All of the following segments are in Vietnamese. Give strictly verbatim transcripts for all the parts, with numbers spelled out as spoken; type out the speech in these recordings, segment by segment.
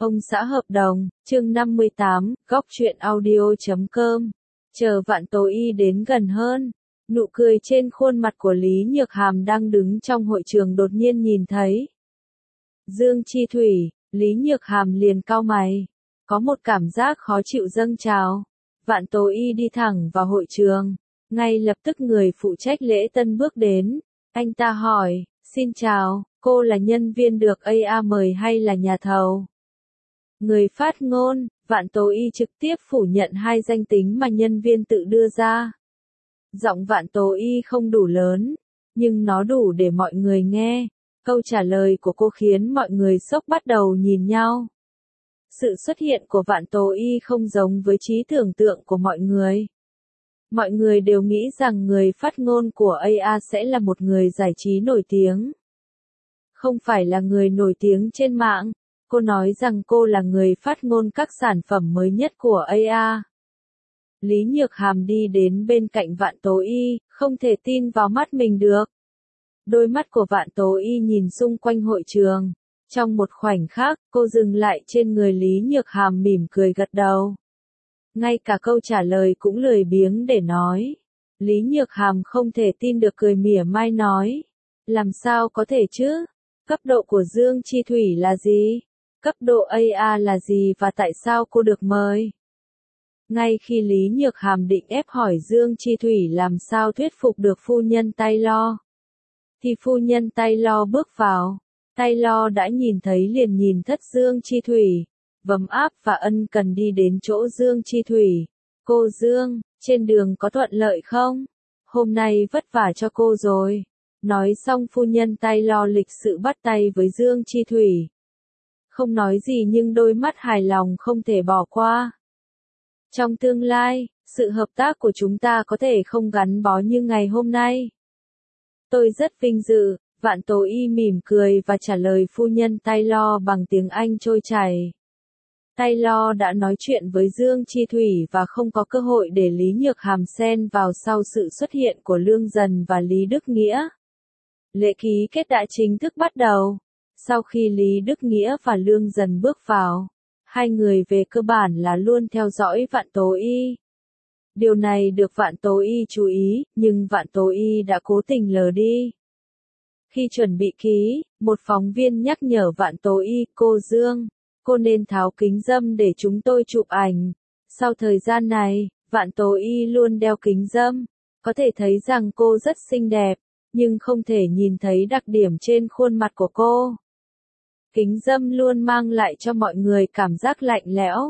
Ông xã hợp đồng, chương năm mươi tám, góc truyện audio chấm com. Chờ Vạn Tố Y đến gần hơn, nụ cười trên khuôn mặt của Lý Nhược Hàm đang đứng trong hội trường đột nhiên nhìn thấy. Dương Chi Thủy, Lý Nhược Hàm liền cau mày, có một cảm giác khó chịu dâng trào. Vạn Tố Y đi thẳng vào hội trường, ngay lập tức người phụ trách lễ tân bước đến, anh ta hỏi, xin chào, cô là nhân viên được a a mời hay là nhà thầu? Người phát ngôn, Vạn Tố Y trực tiếp phủ nhận hai danh tính mà nhân viên tự đưa ra. Giọng Vạn Tố Y không đủ lớn, nhưng nó đủ để mọi người nghe. Câu trả lời của cô khiến mọi người sốc bắt đầu nhìn nhau. Sự xuất hiện của Vạn Tố Y không giống với trí tưởng tượng của mọi người. Mọi người đều nghĩ rằng người phát ngôn của a a sẽ là một người giải trí nổi tiếng. Không phải là người nổi tiếng trên mạng. Cô nói rằng cô là người phát ngôn các sản phẩm mới nhất của a a. Lý Nhược Hàm đi đến bên cạnh Vạn Tố Y, không thể tin vào mắt mình được. Đôi mắt của Vạn Tố Y nhìn xung quanh hội trường. Trong một khoảnh khắc, cô dừng lại trên người Lý Nhược Hàm mỉm cười gật đầu. Ngay cả câu trả lời cũng lười biếng để nói. Lý Nhược Hàm không thể tin được cười mỉa mai nói. Làm sao có thể chứ? Cấp độ của Dương Chi Thủy là gì? Cấp độ a a là gì và tại sao cô được mời? Ngay khi Lý Nhược Hàm định ép hỏi Dương Chi Thủy làm sao thuyết phục được phu nhân Taylor, thì phu nhân Taylor bước vào. Taylor đã nhìn thấy liền nhìn thất Dương Chi Thủy, vấm áp và ân cần đi đến chỗ Dương Chi Thủy. Cô Dương, trên đường có thuận lợi không? Hôm nay vất vả cho cô rồi. Nói xong phu nhân Taylor lịch sự bắt tay với Dương Chi Thủy. Không nói gì nhưng đôi mắt hài lòng không thể bỏ qua. Trong tương lai, sự hợp tác của chúng ta có thể không gắn bó như ngày hôm nay. Tôi rất vinh dự, Vạn Tố Y mỉm cười và trả lời phu nhân Taylor bằng tiếng Anh trôi chảy. Taylor đã nói chuyện với Dương Chi Thủy và không có cơ hội để Lý Nhược Hàm xen vào sau sự xuất hiện của Lương Dần và Lý Đức Nghĩa. Lễ ký kết đã chính thức bắt đầu. Sau khi Lý Đức Nghĩa và Lương Dần bước vào, hai người về cơ bản là luôn theo dõi Vạn Tố Y. Điều này được Vạn Tố Y chú ý, nhưng Vạn Tố Y đã cố tình lờ đi. Khi chuẩn bị ký, một phóng viên nhắc nhở Vạn Tố Y, cô Dương, cô nên tháo kính râm để chúng tôi chụp ảnh. Sau thời gian này, Vạn Tố Y luôn đeo kính râm, có thể thấy rằng cô rất xinh đẹp, nhưng không thể nhìn thấy đặc điểm trên khuôn mặt của cô. Kính râm luôn mang lại cho mọi người cảm giác lạnh lẽo.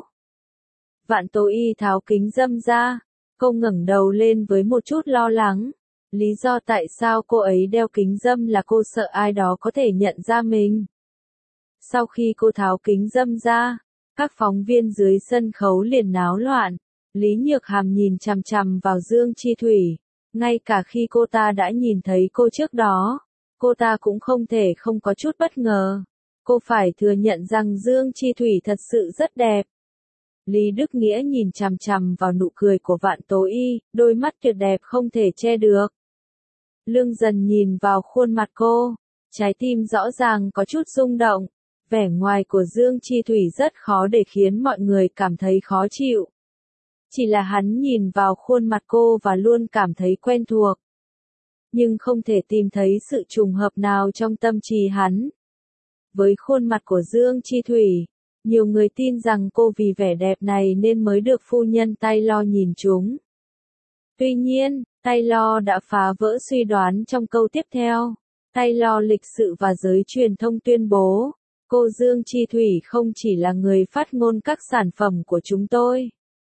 Vạn Tố Y tháo kính râm ra, cô ngẩng đầu lên với một chút lo lắng. Lý do tại sao cô ấy đeo kính râm là cô sợ ai đó có thể nhận ra mình. Sau khi cô tháo kính râm ra, các phóng viên dưới sân khấu liền náo loạn. Lý Nhược Hàm nhìn chằm chằm vào Dương Chi Thủy. Ngay cả khi cô ta đã nhìn thấy cô trước đó, cô ta cũng không thể không có chút bất ngờ. Cô phải thừa nhận rằng Dương Chi Thủy thật sự rất đẹp. Lý Đức Nghĩa nhìn chằm chằm vào nụ cười của Vạn Tố Y, đôi mắt tuyệt đẹp không thể che được. Lương Dần nhìn vào khuôn mặt cô, trái tim rõ ràng có chút rung động. Vẻ ngoài của Dương Chi Thủy rất khó để khiến mọi người cảm thấy khó chịu. Chỉ là hắn nhìn vào khuôn mặt cô và luôn cảm thấy quen thuộc. Nhưng không thể tìm thấy sự trùng hợp nào trong tâm trí hắn. Với khuôn mặt của Dương Chi Thủy, nhiều người tin rằng cô vì vẻ đẹp này nên mới được phu nhân Taylor nhìn trúng. Tuy nhiên, Taylor đã phá vỡ suy đoán trong câu tiếp theo. Taylor lịch sự và giới truyền thông tuyên bố, cô Dương Chi Thủy không chỉ là người phát ngôn các sản phẩm của chúng tôi,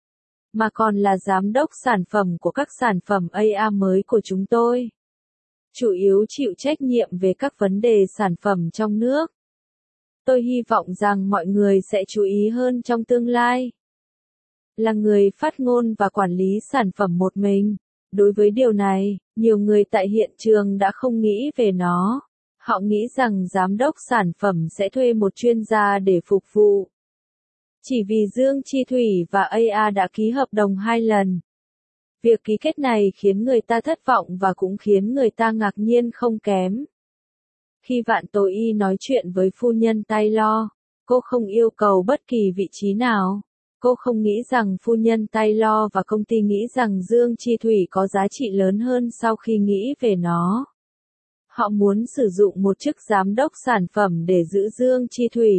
mà còn là giám đốc sản phẩm của các sản phẩm a a mới của chúng tôi. Chủ yếu chịu trách nhiệm về các vấn đề sản phẩm trong nước. Tôi hy vọng rằng mọi người sẽ chú ý hơn trong tương lai. Là người phát ngôn và quản lý sản phẩm một mình. Đối với điều này, nhiều người tại hiện trường đã không nghĩ về nó. Họ nghĩ rằng giám đốc sản phẩm sẽ thuê một chuyên gia để phục vụ. Chỉ vì Dương Chi Thủy và a a đã ký hợp đồng hai lần. Việc ký kết này khiến người ta thất vọng và cũng khiến người ta ngạc nhiên không kém. Khi Vạn Tố Y nói chuyện với phu nhân Taylor, Cô không yêu cầu bất kỳ vị trí nào. Cô không nghĩ rằng phu nhân Taylor và công ty nghĩ rằng Dương Chi Thủy có giá trị lớn hơn sau khi nghĩ về nó. Họ muốn sử dụng một chức giám đốc sản phẩm để giữ Dương Chi Thủy.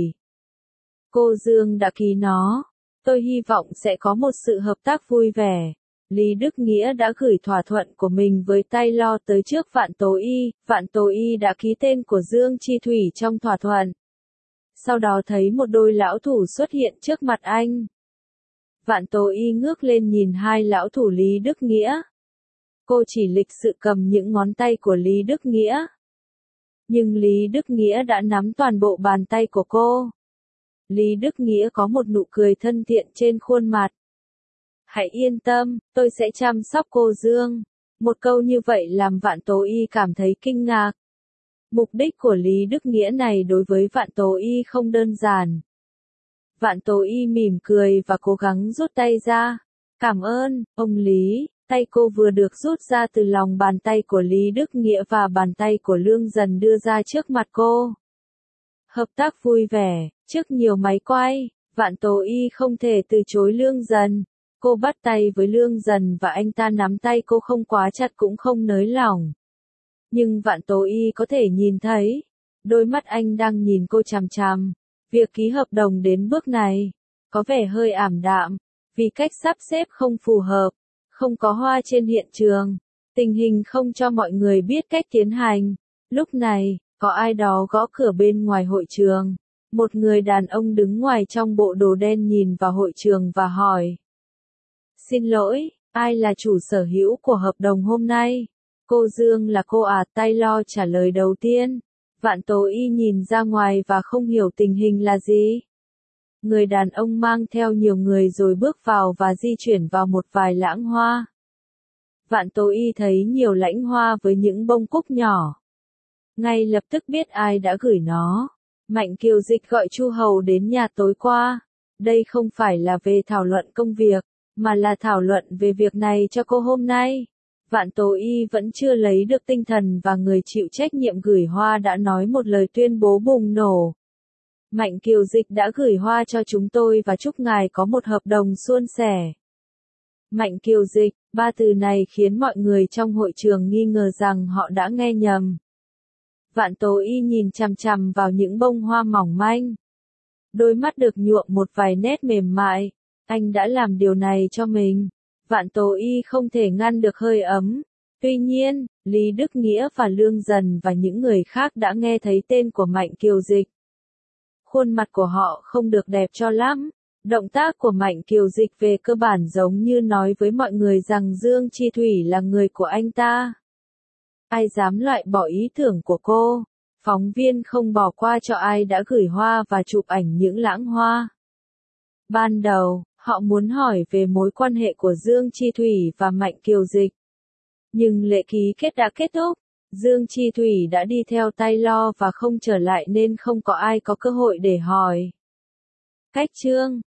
Cô Dương đã ký nó. Tôi hy vọng sẽ có một sự hợp tác vui vẻ. Lý Đức Nghĩa đã gửi thỏa thuận của mình với Taylor tới trước Vạn Tố Y. Vạn Tố Y đã ký tên của Dương Chi Thủy trong thỏa thuận. Sau đó thấy một đôi lão thủ xuất hiện trước mặt anh. Vạn Tố Y ngước lên nhìn hai lão thủ Lý Đức Nghĩa. Cô chỉ lịch sự cầm những ngón tay của Lý Đức Nghĩa. Nhưng Lý Đức Nghĩa đã nắm toàn bộ bàn tay của cô. Lý Đức Nghĩa có một nụ cười thân thiện trên khuôn mặt. Hãy yên tâm, tôi sẽ chăm sóc cô Dương. Một câu như vậy làm Vạn Tố Y cảm thấy kinh ngạc. Mục đích của Lý Đức Nghĩa này đối với Vạn Tố Y không đơn giản. Vạn Tố Y mỉm cười và cố gắng rút tay ra. Cảm ơn, ông Lý. Tay cô vừa được rút ra từ lòng bàn tay của Lý Đức Nghĩa và bàn tay của Lương Dần đưa ra trước mặt cô. Hợp tác vui vẻ, trước nhiều máy quay, Vạn Tố Y không thể từ chối Lương Dần. Cô bắt tay với Lương Dần và anh ta nắm tay cô không quá chặt cũng không nới lỏng. Nhưng Vạn Tố Y có thể nhìn thấy, đôi mắt anh đang nhìn cô chằm chằm. Việc ký hợp đồng đến bước này, có vẻ hơi ảm đạm, vì cách sắp xếp không phù hợp, không có hoa trên hiện trường, tình hình không cho mọi người biết cách tiến hành. Lúc này, có ai đó gõ cửa bên ngoài hội trường. Một người đàn ông đứng ngoài trong bộ đồ đen nhìn vào hội trường và hỏi. Xin lỗi, ai là chủ sở hữu của hợp đồng hôm nay? Cô Dương là cô à? Taylor trả lời đầu tiên. Vạn Tố Y nhìn ra ngoài và không hiểu tình hình là gì. Người đàn ông mang theo nhiều người rồi bước vào và di chuyển vào một vài lãng hoa. Vạn Tố Y thấy nhiều lãnh hoa với những bông cúc nhỏ. Ngay lập tức biết ai đã gửi nó. Mạnh Kiều Dịch gọi Chu Hầu đến nhà tối qua. Đây không phải là về thảo luận công việc, mà là thảo luận về việc này cho cô hôm nay. Vạn Tố Y vẫn chưa lấy được tinh thần và người chịu trách nhiệm gửi hoa đã nói một lời tuyên bố bùng nổ. Mạnh Kiều Dịch đã gửi hoa cho chúng tôi và chúc ngài có một hợp đồng suôn sẻ. Mạnh Kiều Dịch, ba từ này khiến mọi người trong hội trường nghi ngờ rằng họ đã nghe nhầm. Vạn Tố Y nhìn chằm chằm vào những bông hoa mỏng manh. Đôi mắt được nhuộm một vài nét mềm mại. Anh đã làm điều này cho mình. Vạn Tố Y không thể ngăn được hơi ấm. Tuy nhiên, Lý Đức Nghĩa và Lương Dần và những người khác đã nghe thấy tên của Mạnh Kiều Dịch. Khuôn mặt của họ không được đẹp cho lắm. Động tác của Mạnh Kiều Dịch về cơ bản giống như nói với mọi người rằng Dương Chi Thủy là người của anh ta. Ai dám loại bỏ ý tưởng của cô? Phóng viên không bỏ qua cho ai đã gửi hoa và chụp ảnh những lãng hoa. Ban đầu, họ muốn hỏi về mối quan hệ của Dương Chi Thủy và Mạnh Kiều Dịch. Nhưng lễ ký kết đã kết thúc. Dương Chi Thủy đã đi theo Taylor và không trở lại nên không có ai có cơ hội để hỏi. Cách chương